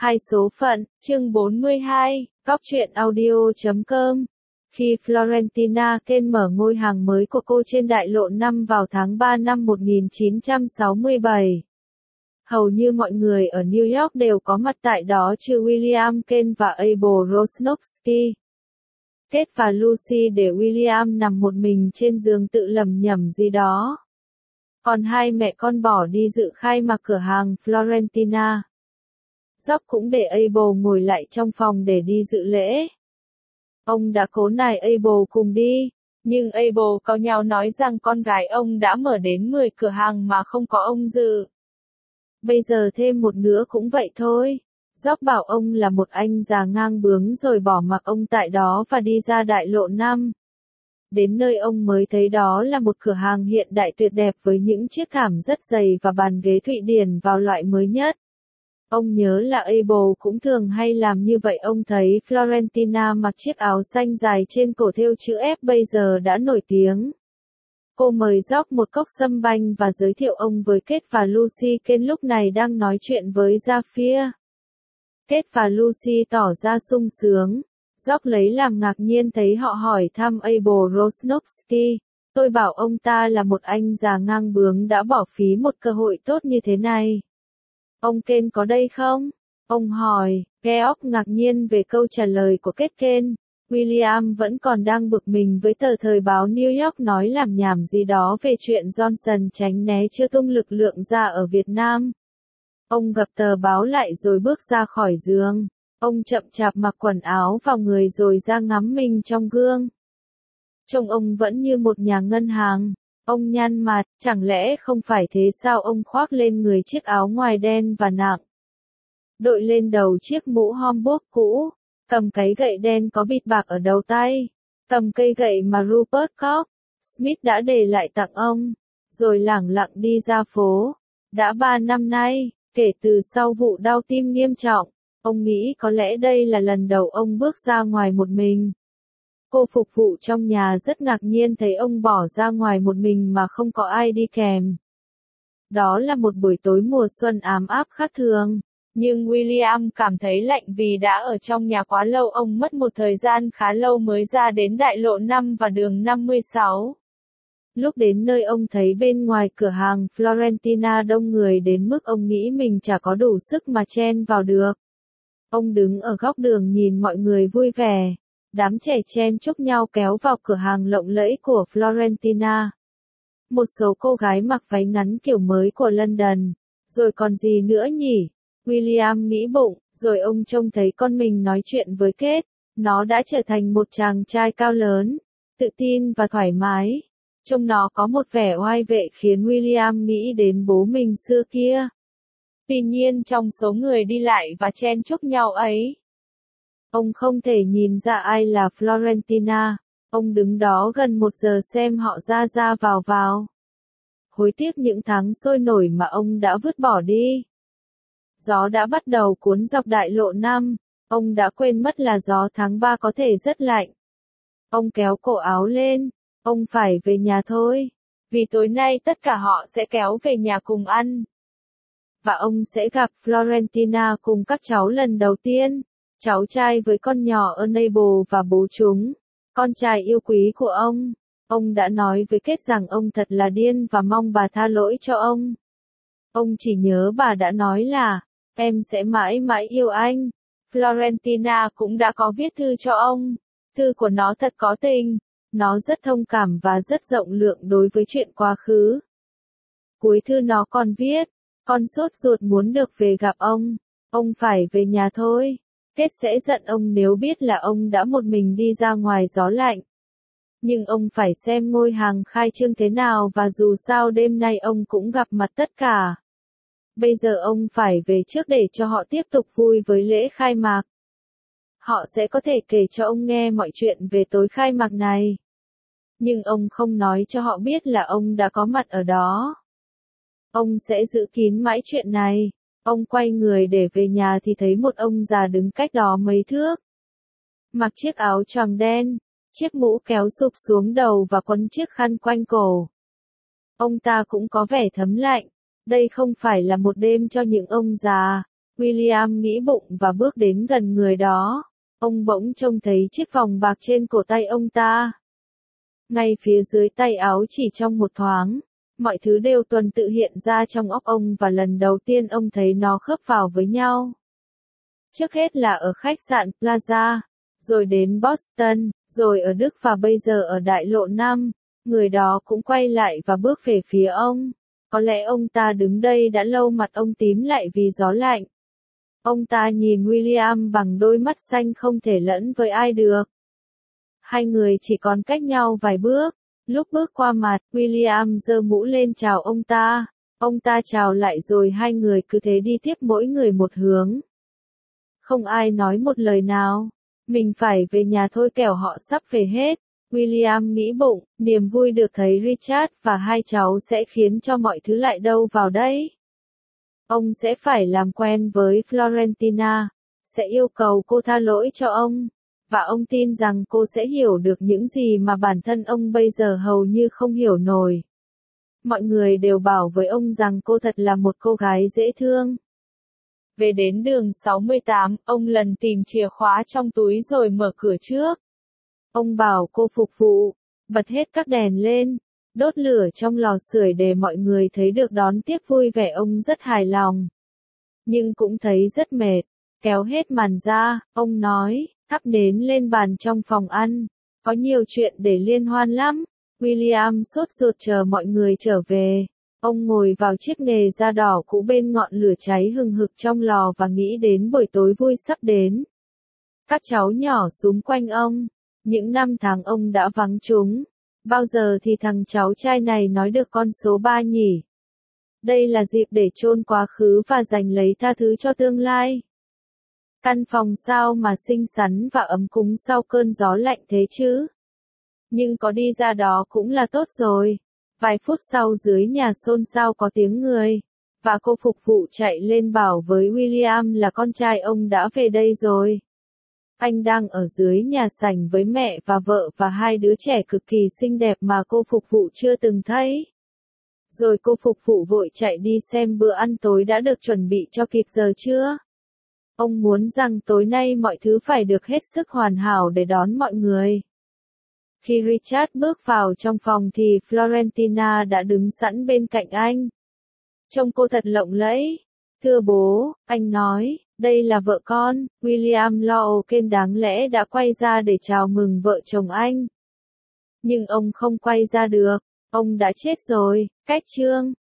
Hai số phận, chương 42, Góc truyện audio.com. Khi Florentina Kane mở ngôi hàng mới của cô trên đại lộ 5 vào tháng 3 năm 1967. Hầu như mọi người ở New York đều có mặt tại đó trừ William Kane và Abel Rosnowski. Kate và Lucy để William nằm một mình trên giường tự lẩm nhẩm gì đó. Còn hai mẹ con bỏ đi dự khai mạc cửa hàng Florentina. Jock cũng để Abel ngồi lại trong phòng để đi dự lễ. Ông đã cố nài Abel cùng đi, nhưng Abel cau nhàu nói rằng con gái ông đã mở đến 10 cửa hàng mà không có ông dự. Bây giờ thêm một nữa cũng vậy thôi. Jock bảo ông là một anh già ngang bướng rồi bỏ mặc ông tại đó và đi ra đại lộ 5. Đến nơi ông mới thấy đó là một cửa hàng hiện đại tuyệt đẹp với những chiếc thảm rất dày và bàn ghế Thụy Điển vào loại mới nhất. Ông nhớ là Abel cũng thường hay làm như vậy. Ông thấy Florentina mặc chiếc áo xanh dài trên cổ thêu chữ F bây giờ đã nổi tiếng. Cô mời Jock một cốc sâm banh và giới thiệu ông với Kate và Lucy. Kane lúc này đang nói chuyện với Zafir. Kate và Lucy tỏ ra sung sướng. Jock lấy làm ngạc nhiên thấy họ hỏi thăm Abel Rosnowski. Tôi bảo ông ta là một anh già ngang bướng đã bỏ phí một cơ hội tốt như thế này. Ông Kane có đây không? Ông hỏi. Geoff ngạc nhiên về câu trả lời của Kate. Kane. William vẫn còn đang bực mình với tờ thời báo New York nói làm nhảm gì đó về chuyện Johnson tránh né chưa tung lực lượng ra ở Việt Nam. Ông gập tờ báo lại rồi bước ra khỏi giường. Ông chậm chạp mặc quần áo vào người rồi ra ngắm mình trong gương. Trông ông vẫn như một nhà ngân hàng. Ông nhăn mặt, chẳng lẽ không phải thế sao? Ông khoác lên người chiếc áo ngoài đen và nặng. Đội lên đầu chiếc mũ Homburg cũ, cầm cái gậy đen có bịt bạc ở đầu tay, cầm cây gậy mà Rupert Cox Smith đã để lại tặng ông, rồi lẳng lặng đi ra phố. Đã 3 năm nay, kể từ sau vụ đau tim nghiêm trọng, ông nghĩ có lẽ đây là lần đầu ông bước ra ngoài một mình. Cô phục vụ trong nhà rất ngạc nhiên thấy ông bỏ ra ngoài một mình mà không có ai đi kèm. Đó là một buổi tối mùa xuân ám áp khác thường, nhưng William cảm thấy lạnh vì đã ở trong nhà quá lâu. Ông mất một thời gian khá lâu mới ra đến đại lộ 5 và đường 56. Lúc đến nơi ông thấy bên ngoài cửa hàng Florentina đông người đến mức ông nghĩ mình chả có đủ sức mà chen vào được. Ông đứng ở góc đường nhìn mọi người vui vẻ. Đám trẻ chen chúc nhau kéo vào cửa hàng lộng lẫy của Florentina. Một số cô gái mặc váy ngắn kiểu mới của London. Rồi còn gì nữa nhỉ? William nghĩ bụng, rồi ông trông thấy con mình nói chuyện với Kate. Nó đã trở thành một chàng trai cao lớn, tự tin và thoải mái. Trông nó có một vẻ oai vệ khiến William nghĩ đến bố mình xưa kia. Tuy nhiên trong số người đi lại và chen chúc nhau ấy, ông không thể nhìn ra ai là Florentina. Ông đứng đó gần 1 giờ xem họ ra ra vào. Hối tiếc những tháng sôi nổi mà ông đã vứt bỏ đi. Gió đã bắt đầu cuốn dọc đại lộ 5. Ông đã quên mất là gió tháng 3 có thể rất lạnh. Ông kéo cổ áo lên. Ông phải về nhà thôi. Vì tối nay tất cả họ sẽ kéo về nhà cùng ăn. Và ông sẽ gặp Florentina cùng các cháu lần đầu tiên. Cháu trai với con nhỏ Abel và bố chúng. Con trai yêu quý của ông. Ông đã nói với Kate rằng ông thật là điên và mong bà tha lỗi cho ông. Ông chỉ nhớ bà đã nói là, em sẽ mãi mãi yêu anh. Florentina cũng đã có viết thư cho ông. Thư của nó thật có tình. Nó rất thông cảm và rất rộng lượng đối với chuyện quá khứ. Cuối thư nó còn viết, con sốt ruột muốn được về gặp ông. Ông phải về nhà thôi. Kate sẽ giận ông nếu biết là ông đã một mình đi ra ngoài gió lạnh. Nhưng ông phải xem ngôi hàng khai trương thế nào và dù sao đêm nay ông cũng gặp mặt tất cả. Bây giờ ông phải về trước để cho họ tiếp tục vui với lễ khai mạc. Họ sẽ có thể kể cho ông nghe mọi chuyện về tối khai mạc này. Nhưng ông không nói cho họ biết là ông đã có mặt ở đó. Ông sẽ giữ kín mãi chuyện này. Ông quay người để về nhà thì thấy một ông già đứng cách đó mấy thước. Mặc chiếc áo choàng đen, chiếc mũ kéo sụp xuống đầu và quấn chiếc khăn quanh cổ. Ông ta cũng có vẻ thấm lạnh. Đây không phải là một đêm cho những ông già. William nghĩ bụng và bước đến gần người đó. Ông bỗng trông thấy chiếc vòng bạc trên cổ tay ông ta. Ngay phía dưới tay áo chỉ trong một thoáng, mọi thứ đều tuần tự hiện ra trong óc ông và lần đầu tiên ông thấy nó khớp vào với nhau. Trước hết là ở khách sạn Plaza, rồi đến Boston, rồi ở Đức và bây giờ ở đại lộ 5, người đó cũng quay lại và bước về phía ông. Có lẽ ông ta đứng đây đã lâu, mặt ông tím lại vì gió lạnh. Ông ta nhìn William bằng đôi mắt xanh không thể lẫn với ai được. Hai người chỉ còn cách nhau vài bước. Lúc bước qua mặt, William giơ mũ lên chào ông ta. Ông ta chào lại rồi hai người cứ thế đi tiếp mỗi người một hướng. Không ai nói một lời nào. Mình phải về nhà thôi kẻo họ sắp về hết. William nghĩ bụng, niềm vui được thấy Richard và hai cháu sẽ khiến cho mọi thứ lại đâu vào đấy. Ông sẽ phải làm quen với Florentina, sẽ yêu cầu cô tha lỗi cho ông, và ông tin rằng cô sẽ hiểu được những gì mà bản thân ông bây giờ hầu như không hiểu nổi. Mọi người đều bảo với ông rằng cô thật là một cô gái dễ thương. Về đến đường 68, ông lần tìm chìa khóa trong túi rồi mở cửa trước. Ông bảo cô phục vụ, bật hết các đèn lên, đốt lửa trong lò sưởi để mọi người thấy được đón tiếp vui vẻ. Ông rất hài lòng, nhưng cũng thấy rất mệt. Kéo hết màn ra, ông nói, thắp nến lên bàn trong phòng ăn. Có nhiều chuyện để liên hoan lắm. William sốt ruột chờ mọi người trở về. Ông ngồi vào chiếc nề da đỏ cũ bên ngọn lửa cháy hừng hực trong lò và nghĩ đến buổi tối vui sắp đến. Các cháu nhỏ xúm quanh ông. Những năm tháng ông đã vắng chúng. Bao giờ thì thằng cháu trai này nói được con số 3 nhỉ? Đây là dịp để chôn quá khứ và giành lấy tha thứ cho tương lai. Căn phòng sao mà xinh xắn và ấm cúng sau cơn gió lạnh thế chứ? Nhưng có đi ra đó cũng là tốt rồi. Vài phút sau dưới nhà xôn xao có tiếng người, và cô phục vụ chạy lên bảo với William là con trai ông đã về đây rồi. Anh đang ở dưới nhà sảnh với mẹ và vợ và hai đứa trẻ cực kỳ xinh đẹp mà cô phục vụ chưa từng thấy. Rồi cô phục vụ vội chạy đi xem bữa ăn tối đã được chuẩn bị cho kịp giờ chưa. Ông muốn rằng tối nay mọi thứ phải được hết sức hoàn hảo để đón mọi người. Khi Richard bước vào trong phòng thì Florentina đã đứng sẵn bên cạnh anh. Trông cô thật lộng lẫy. Thưa bố, anh nói, đây là vợ con. William Loken đáng lẽ đã quay ra để chào mừng vợ chồng anh. Nhưng ông không quay ra được. Ông đã chết rồi. Cách chương